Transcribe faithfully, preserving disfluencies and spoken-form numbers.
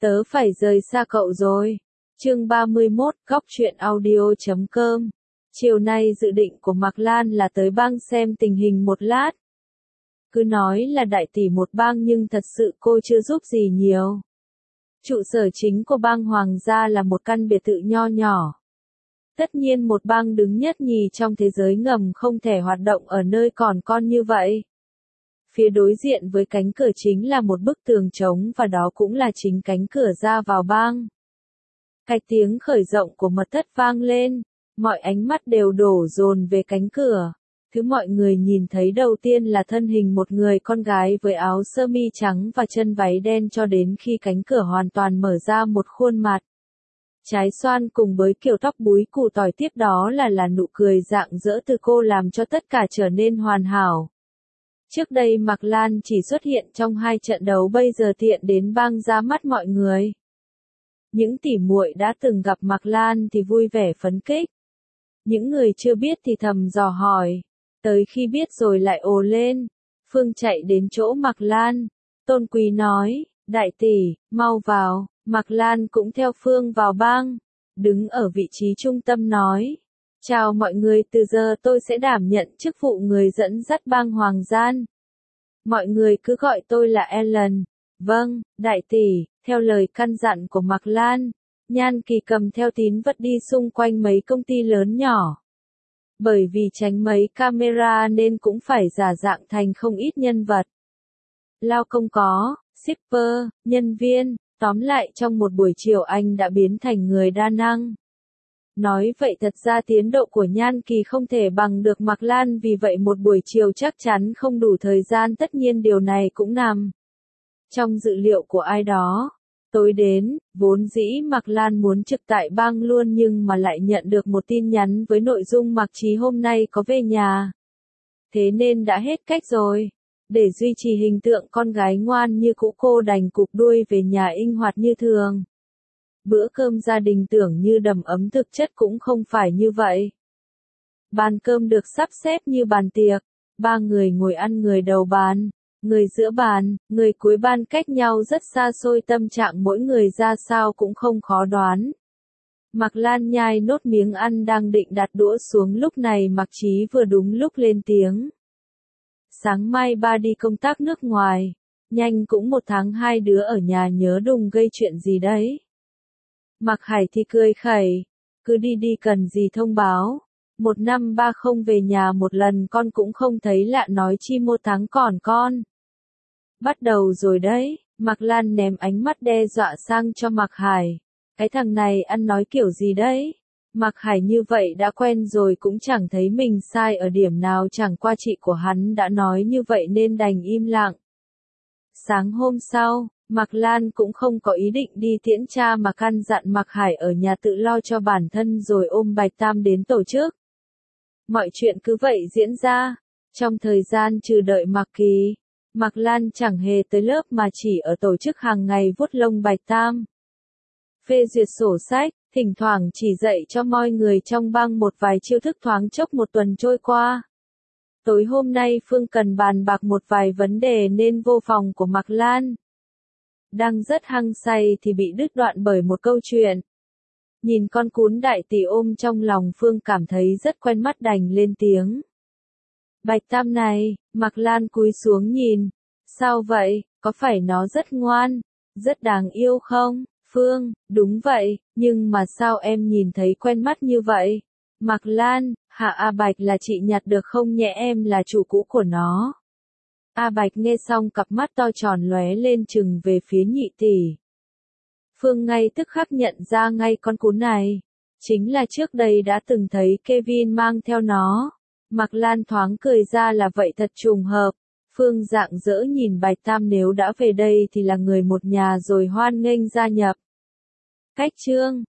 Tớ phải rời xa cậu rồi. Chương ba mươi mốt, góc truyện audio chấm com. Chiều nay dự định của Mạc Lan là tới bang xem tình hình một lát. Cứ nói là đại tỷ một bang nhưng thật sự cô chưa giúp gì nhiều. Trụ sở chính của bang Hoàng gia là một căn biệt thự nho nhỏ. Tất nhiên một bang đứng nhất nhì trong thế giới ngầm không thể hoạt động ở nơi còn con như vậy. Phía đối diện với cánh cửa chính là một bức tường trống và đó cũng là chính cánh cửa ra vào bang. Cái tiếng khởi rộng của mật thất vang lên, mọi ánh mắt đều đổ dồn về cánh cửa. Thứ mọi người nhìn thấy đầu tiên là thân hình một người con gái với áo sơ mi trắng và chân váy đen cho đến khi cánh cửa hoàn toàn mở ra một khuôn mặt. Trái xoan cùng với kiểu tóc búi củ tỏi tiếp đó là là nụ cười rạng rỡ từ cô làm cho tất cả trở nên hoàn hảo. Trước đây Mạc Lan chỉ xuất hiện trong hai trận đấu bây giờ tiện đến bang ra mắt mọi người. Những tỉ muội đã từng gặp Mạc Lan thì vui vẻ phấn khích. Những người chưa biết thì thầm dò hỏi. Tới khi biết rồi lại ồ lên. Phương chạy đến chỗ Mạc Lan. Tôn Quý nói, đại tỷ, mau vào. Mạc Lan cũng theo Phương vào bang. Đứng ở vị trí trung tâm nói. Chào mọi người, từ giờ tôi sẽ đảm nhận chức vụ người dẫn dắt bang Hoàng Gian. Mọi người cứ gọi tôi là Ellen. Vâng, đại tỷ, theo lời căn dặn của Mạc Lan, Nhan Kỳ cầm theo tín vật đi xung quanh mấy công ty lớn nhỏ. Bởi vì tránh mấy camera nên cũng phải giả dạng thành không ít nhân vật. Lao công có, shipper, nhân viên, tóm lại trong một buổi chiều anh đã biến thành người đa năng. Nói vậy thật ra tiến độ của Nhan Kỳ không thể bằng được Mạc Lan, vì vậy một buổi chiều chắc chắn không đủ thời gian, tất nhiên điều này cũng nằm trong dự liệu của ai đó. Tối đến, vốn dĩ Mạc Lan muốn trực tại bang luôn nhưng mà lại nhận được một tin nhắn với nội dung Mạc Chí hôm nay có về nhà. Thế nên đã hết cách rồi. Để duy trì hình tượng con gái ngoan như cũ, cô đành cụp đuôi về nhà inh hoạt như thường. Bữa cơm gia đình tưởng như đầm ấm, thực chất cũng không phải như vậy. Bàn cơm được sắp xếp như bàn tiệc, ba người ngồi ăn, người đầu bàn, người giữa bàn, người cuối bàn cách nhau rất xa xôi, tâm trạng mỗi người ra sao cũng không khó đoán. Mạc Lan nhai nốt miếng ăn đang định đặt đũa xuống, lúc này Mạc Chí vừa đúng lúc lên tiếng. Sáng mai ba đi công tác nước ngoài, nhanh cũng một tháng, hai đứa ở nhà nhớ đừng gây chuyện gì đấy. Mạc Hải thì cười khẩy, cứ đi đi cần gì thông báo, một năm ba không về nhà một lần con cũng không thấy lạ, nói chi một tháng còn con. Bắt đầu rồi đấy, Mạc Lan ném ánh mắt đe dọa sang cho Mạc Hải, cái thằng này ăn nói kiểu gì đấy. Mạc Hải như vậy đã quen rồi cũng chẳng thấy mình sai ở điểm nào, chẳng qua chị của hắn đã nói như vậy nên đành im lặng. Sáng hôm sau, Mạc Lan cũng không có ý định đi tiễn cha mà căn dặn Mạc Hải ở nhà tự lo cho bản thân rồi ôm Bạch Tam đến tổ chức. Mọi chuyện cứ vậy diễn ra. Trong thời gian trừ đợi Mạc Kỳ, Mạc Lan chẳng hề tới lớp mà chỉ ở tổ chức hàng ngày vuốt lông Bạch Tam. Phê duyệt sổ sách, thỉnh thoảng chỉ dạy cho mọi người trong bang một vài chiêu thức, thoáng chốc một tuần trôi qua. Tối hôm nay Phương cần bàn bạc một vài vấn đề nên vô phòng của Mạc Lan. Đang rất hăng say thì bị đứt đoạn bởi một câu chuyện. Nhìn con cún đại tỷ ôm trong lòng, Phương cảm thấy rất quen mắt đành lên tiếng. Bạch Tam này, Mạc Lan cúi xuống nhìn. Sao vậy, có phải nó rất ngoan, rất đáng yêu không? Phương, đúng vậy, nhưng mà sao em nhìn thấy quen mắt như vậy? Mạc Lan, hả? A Bạch là chị nhặt được không nhẽ em là chủ cũ của nó? A Bạch nghe xong cặp mắt to tròn lóe lên trừng về phía nhị tỷ. Phương ngay tức khắc nhận ra ngay con cún này chính là trước đây đã từng thấy Kevin mang theo nó. Mạc Lan thoáng cười ra là vậy thật trùng hợp. Phương rạng rỡ nhìn Bạch Tam, nếu đã về đây thì là người một nhà rồi, hoan nghênh gia nhập. Cách chương